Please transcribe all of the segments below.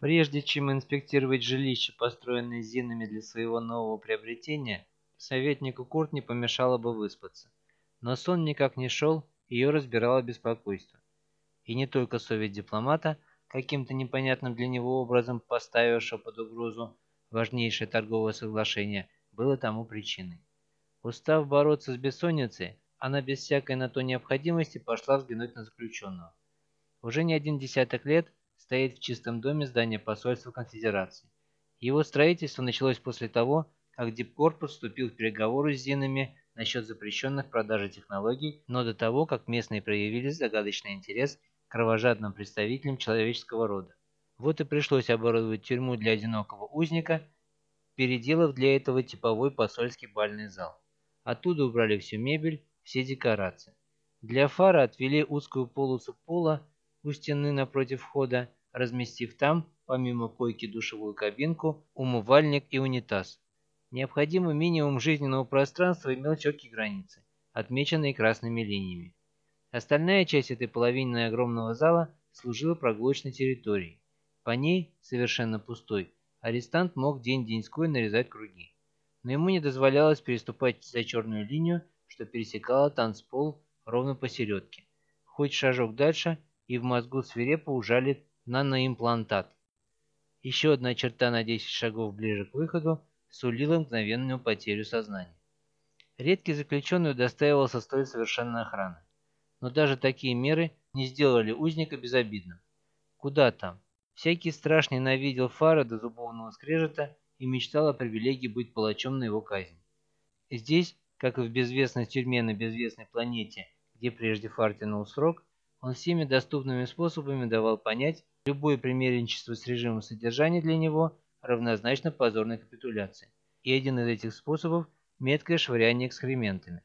Прежде чем инспектировать жилище, построенное Зинами для своего нового приобретения, советнику Курт не помешало бы выспаться. Но сон никак не шел, ее разбирало беспокойство. И не только совесть дипломата, каким-то непонятным для него образом поставившего под угрозу важнейшее торговое соглашение, было тому причиной. Устав бороться с бессонницей, она без всякой на то необходимости пошла взглянуть на заключенного. Уже не один десяток лет стоит в чистом доме здание посольства конфедерации. Его строительство началось после того, как Дипкорпус вступил в переговоры с Зинами насчет запрещенных продажи технологий, но до того, как местные проявили загадочный интерес к кровожадным представителям человеческого рода. Вот и пришлось оборудовать тюрьму для одинокого узника, переделав для этого типовой посольский бальный зал. Оттуда убрали всю мебель, все декорации. Для Фара отвели узкую полосу пола у стены напротив входа, разместив там, помимо койки, душевую кабинку, умывальник и унитаз. Необходимый минимум жизненного пространства имел четкие границы, отмеченные красными линиями. Остальная часть этой половины огромного зала служила прогулочной территорией. По ней, совершенно пустой, арестант мог день-деньской нарезать круги. Но ему не дозволялось переступать за черную линию, что пересекала танцпол ровно посередке. Хоть шажок дальше, и в мозгу свирепо ужалит наноимплантат. Еще одна черта на 10 шагов ближе к выходу сулила мгновенную потерю сознания. Редкий заключенный удостаивался столь совершенной охраны. Но даже такие меры не сделали узника безобидным. Куда там? Всякий страж ненавидел Фара до зубовного скрежета и мечтал о привилегии быть палачом на его казнь. Здесь, как и в безвестной тюрьме на безвестной планете, где прежде Фар тянул срок, он всеми доступными способами давал понять, любое примиренчество с режимом содержания для него равнозначно позорной капитуляции. И один из этих способов – меткое швыряние экскрементами.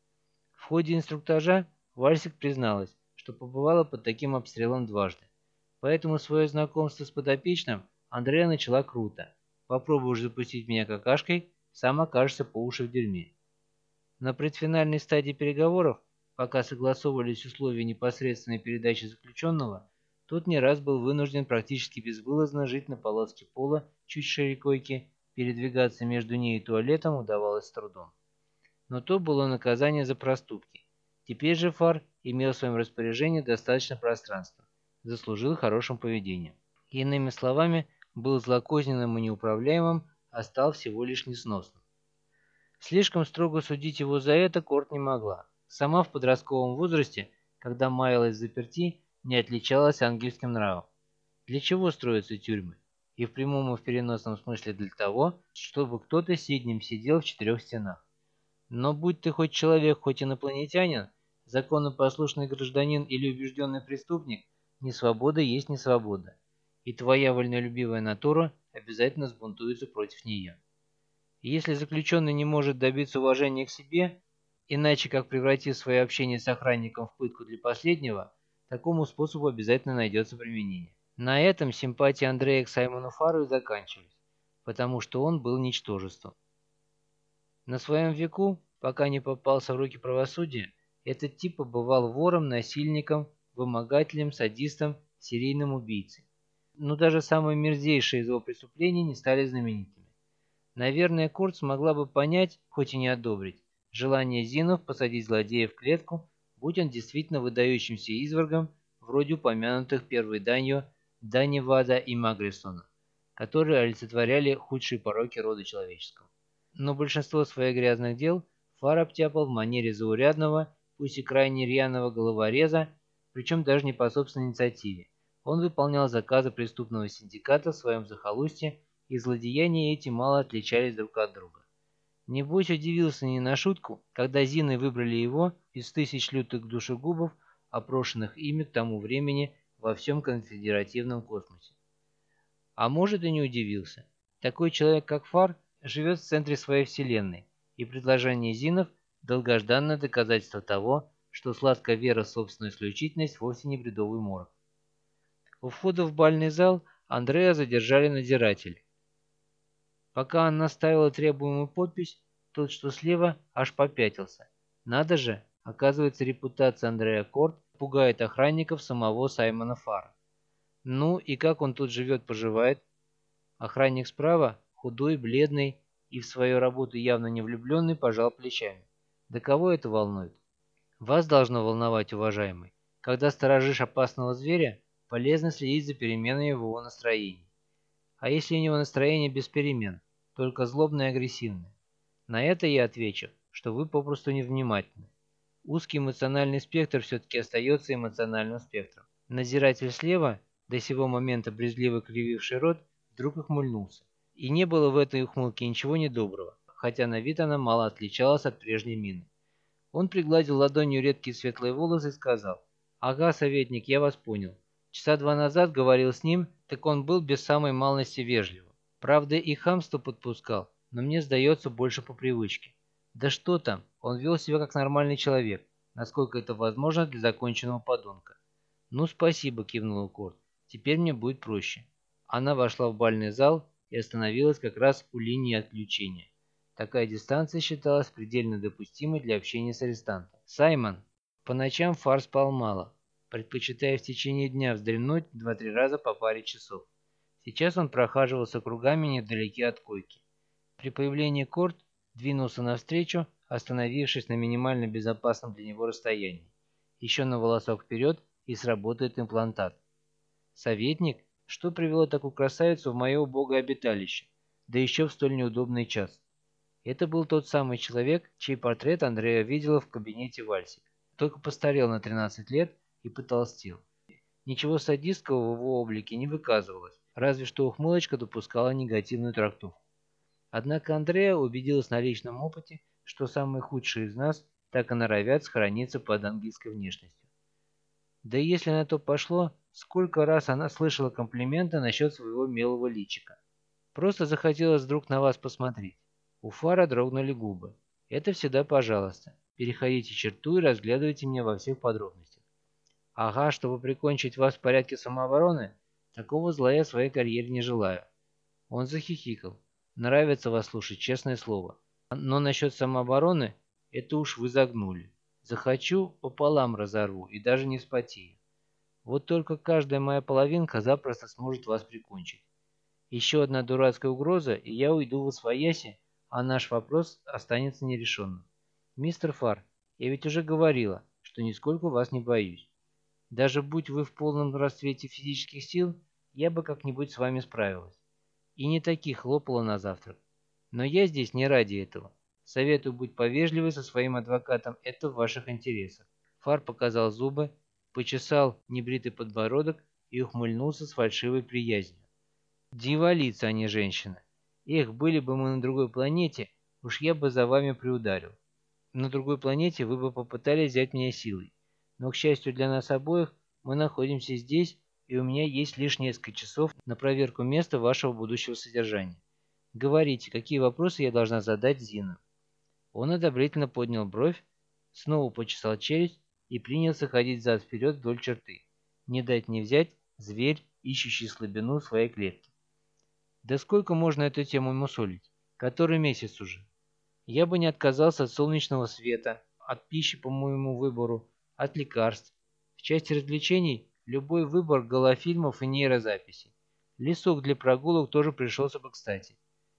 В ходе инструктажа Вальсик призналась, что побывала под таким обстрелом дважды. Поэтому свое знакомство с подопечным Андреа начала круто. «Попробуешь запустить меня какашкой, сам окажешься по уши в дерьме». На предфинальной стадии переговоров, пока согласовывались условия непосредственной передачи заключенного, тот не раз был вынужден практически безвылазно жить на полоске пола чуть шире койки, передвигаться между ней и туалетом удавалось с трудом. Но то было наказание за проступки. Теперь же Фар имел в своем распоряжении достаточно пространства, заслужил хорошим поведением. Иными словами, был злокозненным и неуправляемым, а стал всего лишь несносным. Слишком строго судить его за это Корт не могла. Сама в подростковом возрасте, когда маялась в заперти, не отличалась ангельским нравом. Для чего строятся тюрьмы? И в прямом и в переносном смысле для того, чтобы кто-то сиднем сидел в четырех стенах. Но будь ты хоть человек, хоть инопланетянин, законопослушный гражданин или убежденный преступник, несвобода есть несвобода, и твоя вольнолюбивая натура обязательно сбунтуется против нее. И если заключенный не может добиться уважения к себе, иначе как превратив свое общение с охранником в пытку для последнего, такому способу обязательно найдется применение. На этом симпатии Андрея к Саймону Фару и заканчивались, потому что он был ничтожеством. На своем веку, пока не попался в руки правосудия, этот тип побывал вором, насильником, вымогателем, садистом, серийным убийцей. Но даже самые мерзейшие из его преступлений не стали знаменитыми. Наверное, Курт смогла бы понять, хоть и не одобрить, желание Зинов посадить злодея в клетку, будь он действительно выдающимся извергом, вроде упомянутых первой данью Данивада и Магрисона, которые олицетворяли худшие пороки рода человеческого. Но большинство своих грязных дел Фар обтяпал в манере заурядного, пусть и крайне рьяного головореза, причем даже не по собственной инициативе. Он выполнял заказы преступного синдиката в своем захолустье, и злодеяния эти мало отличались друг от друга. Небось удивился не на шутку, когда Зины выбрали его из тысяч лютых душегубов, опрошенных ими к тому времени во всем конфедеративном космосе. А может и не удивился. Такой человек, как Фар, живет в центре своей вселенной, и предложение Зинов – долгожданное доказательство того, что сладкая вера в собственную исключительность вовсе не бредовый морок. У входа в бальный зал Андреа задержали надзиратели. Пока она ставила требуемую подпись, тот, что слева, аж попятился. Надо же, оказывается, репутация Андреа Корт пугает охранников самого Саймона Фара. Ну и как он тут живет-поживает? Охранник справа, худой, бледный и в свою работу явно не влюбленный, пожал плечами. Да кого это волнует? Вас должно волновать, уважаемый. Когда сторожишь опасного зверя, полезно следить за переменами в его настроении. А если у него настроение без перемен, только злобное и агрессивное? На это я отвечу, что вы попросту невнимательны. Узкий эмоциональный спектр все-таки остается эмоциональным спектром. Надзиратель слева, до сего момента брезгливо крививший рот, вдруг ухмыльнулся. И не было в этой ухмылке ничего недоброго, хотя на вид она мало отличалась от прежней мины. Он пригладил ладонью редкие светлые волосы и сказал: «Ага, советник, я вас понял. Часа два назад говорил с ним, так он был без самой малости вежлив. Правда, и хамство подпускал, но мне сдается больше по привычке. Да что там, он вел себя как нормальный человек, насколько это возможно для законченного подонка». «Ну, спасибо», — кивнул Корт. «Теперь мне будет проще». Она вошла в бальный зал и остановилась как раз у линии отключения. Такая дистанция считалась предельно допустимой для общения с арестантом. Саймон. По ночам Фар спал мало, предпочитая в течение дня вздремнуть 2-3 раза по паре часов. Сейчас он прохаживался кругами недалеке от койки. При появлении Корт двинулся навстречу, остановившись на минимально безопасном для него расстоянии. Еще на волосок вперед, и сработает имплантат. «Советник, что привело такую красавицу в мое убогое обиталище? Да еще в столь неудобный час». Это был тот самый человек, чей портрет Андреа видела в кабинете Вальсик. Только постарел на 13 лет и потолстел. Ничего садистского в его облике не выказывалось, разве что ухмылочка допускала негативную трактовку. Однако Андреа убедилась на личном опыте, что самые худшие из нас так и норовят схорониться под ангельской внешностью. Да и если на то пошло, сколько раз она слышала комплименты насчет своего милого личика. Просто захотелось вдруг на вас посмотреть. У Фара дрогнули губы. Это всегда пожалуйста. Переходите черту и разглядывайте меня во всех подробностях. Ага, чтобы прикончить вас в порядке самообороны? Такого зла я в своей карьере не желаю. Он захихикал. Нравится вас слушать, честное слово. Но насчет самообороны, это уж вы загнули. Захочу, пополам разорву и даже не вспотею. Вот только каждая моя половинка запросто сможет вас прикончить. Еще одна дурацкая угроза, и я уйду в освояси, а наш вопрос останется нерешенным. Мистер Фар, я ведь уже говорила, что нисколько вас не боюсь. Даже будь вы в полном расцвете физических сил, я бы как-нибудь с вами справилась. И не таких хлопала на завтрак. Но я здесь не ради этого. Советую быть повежливой со своим адвокатом, это в ваших интересах. Фар показал зубы, почесал небритый подбородок и ухмыльнулся с фальшивой приязнью. Дьяволица, а не женщина. Эх, были бы мы на другой планете, уж я бы за вами приударил. На другой планете вы бы попытались взять меня силой. Но, к счастью для нас обоих, мы находимся здесь, и у меня есть лишь несколько часов на проверку места вашего будущего содержания. Говорите, какие вопросы я должна задать Зину?» Он одобрительно поднял бровь, снова почесал челюсть и принялся ходить взад-вперед вдоль черты. Не дать не взять зверь, ищущий слабину в своей клетке. Да сколько можно эту тему мусолить? Который месяц уже. Я бы не отказался от солнечного света, от пищи по моему выбору, от лекарств. В части развлечений любой выбор голофильмов и нейрозаписей. Лесок для прогулок тоже пришелся бы кстати.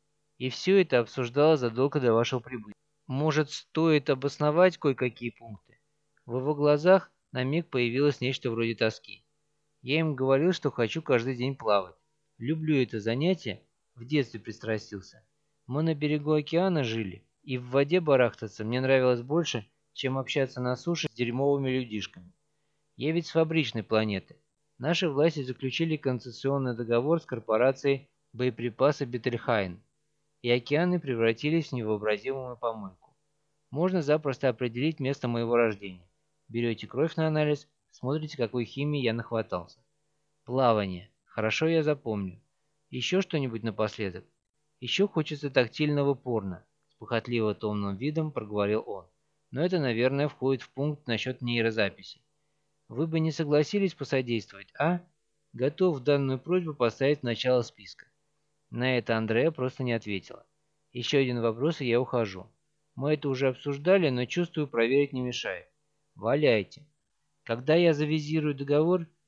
И все это обсуждалось задолго до вашего прибытия. Может, стоит обосновать кое-какие пункты? В его глазах на миг появилось нечто вроде тоски. Я им говорил, что хочу каждый день плавать. Люблю это занятие, в детстве пристрастился. Мы на берегу океана жили, и в воде барахтаться мне нравилось больше, чем общаться на суше с дерьмовыми людишками. Я ведь с фабричной планеты. Наши власти заключили концессионный договор с корпорацией боеприпасы Бетельхайн, и океаны превратились в невообразимую помойку. Можно запросто определить место моего рождения. Берете кровь на анализ, смотрите, какой химии я нахватался. Плавание. Хорошо, я запомню. Еще что-нибудь напоследок? Еще хочется тактильного порно, с похотливо томным видом проговорил он. Но это, наверное, входит в пункт насчет нейрозаписи. Вы бы не согласились посодействовать, а? Готов данную просьбу поставить в начало списка. На это Андреа просто не ответила. Еще один вопрос, и я ухожу. Мы это уже обсуждали, но чувствую, проверить не мешает. Валяйте. Когда я завизирую договор,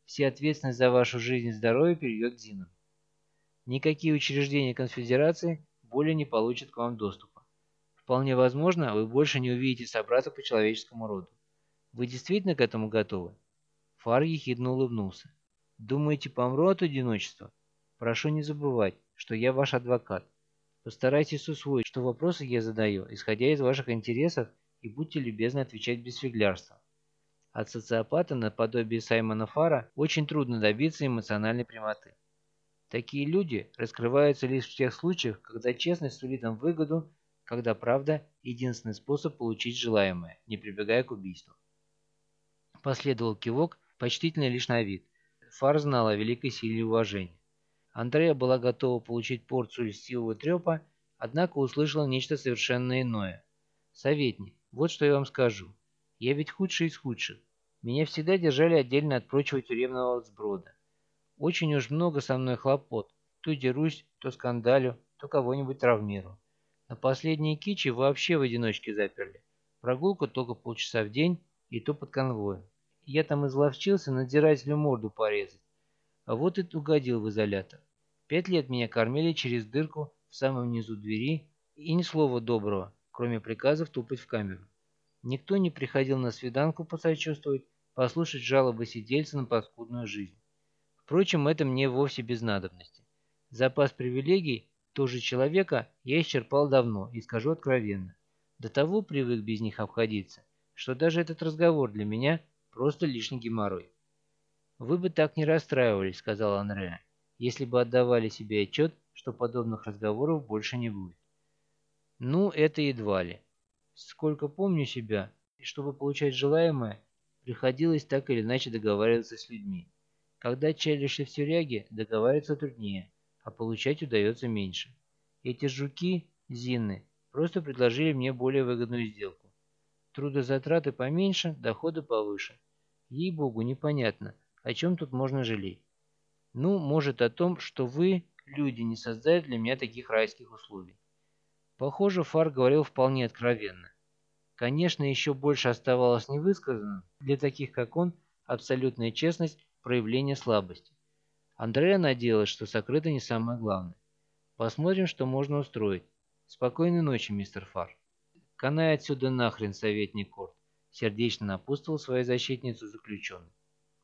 все ответственность за вашу жизнь и здоровье перейдет к Зинам. Никакие учреждения конфедерации более не получат к вам доступа. Вполне возможно, вы больше не увидите собратьев по человеческому роду. Вы действительно к этому готовы?» Фар ехидно улыбнулся. «Думаете, помру от одиночества? Прошу не забывать, что я ваш адвокат. Постарайтесь усвоить, что вопросы я задаю, исходя из ваших интересов, и будьте любезны отвечать без фиглярства. От социопата наподобие Саймона Фара очень трудно добиться эмоциональной прямоты. Такие люди раскрываются лишь в тех случаях, когда честность сулит им выгоду, когда правда – единственный способ получить желаемое, не прибегая к убийству». Последовал кивок, почтительный лишь на вид. Фар знал о великой силе и уважении. Андреа была готова получить порцию льстивого трепа, однако услышала нечто совершенно иное. «Советник, вот что я вам скажу. Я ведь худший из худших. Меня всегда держали отдельно от прочего тюремного сброда. Очень уж много со мной хлопот. То дерусь, то скандалю, то кого-нибудь травмирую. На последние кичи вообще в одиночке заперли. Прогулка только полчаса в день, и то под конвоем. Я там изловчился надзирателю морду порезать. А вот и угодил в изолятор. 5 лет меня кормили через дырку в самом низу двери, и ни слова доброго, кроме приказов тупать в камеру. Никто не приходил на свиданку посочувствовать, послушать жалобы сидельца на паскудную жизнь. Впрочем, это мне вовсе без надобности. Запас привилегий тоже человека я исчерпал давно, и скажу откровенно. До того привык без них обходиться, что даже этот разговор для меня просто лишний геморрой. «Вы бы так не расстраивались», — сказал Андреа, «если бы отдавали себе отчет, что подобных разговоров больше не будет». «Ну, это едва ли. Сколько помню себя, и чтобы получать желаемое, приходилось так или иначе договариваться с людьми. Когда челишься в тюряге, договариваться труднее, а получать удается меньше. Эти жуки, Зинны, просто предложили мне более выгодную сделку. Трудозатраты поменьше, доходы повыше. Ей-богу, непонятно, о чем тут можно жалеть. Ну, может, о том, что вы, люди, не создали для меня таких райских условий». Похоже, Фар говорил вполне откровенно. Конечно, еще больше оставалось невысказанным. Для таких, как он, абсолютная честность – проявление слабости. Андреа надеялась, что сокрыто не самое главное. «Посмотрим, что можно устроить. Спокойной ночи, мистер Фар». «Канай отсюда нахрен, советник Корт», – сердечно напутствовал свою защитницу заключенный.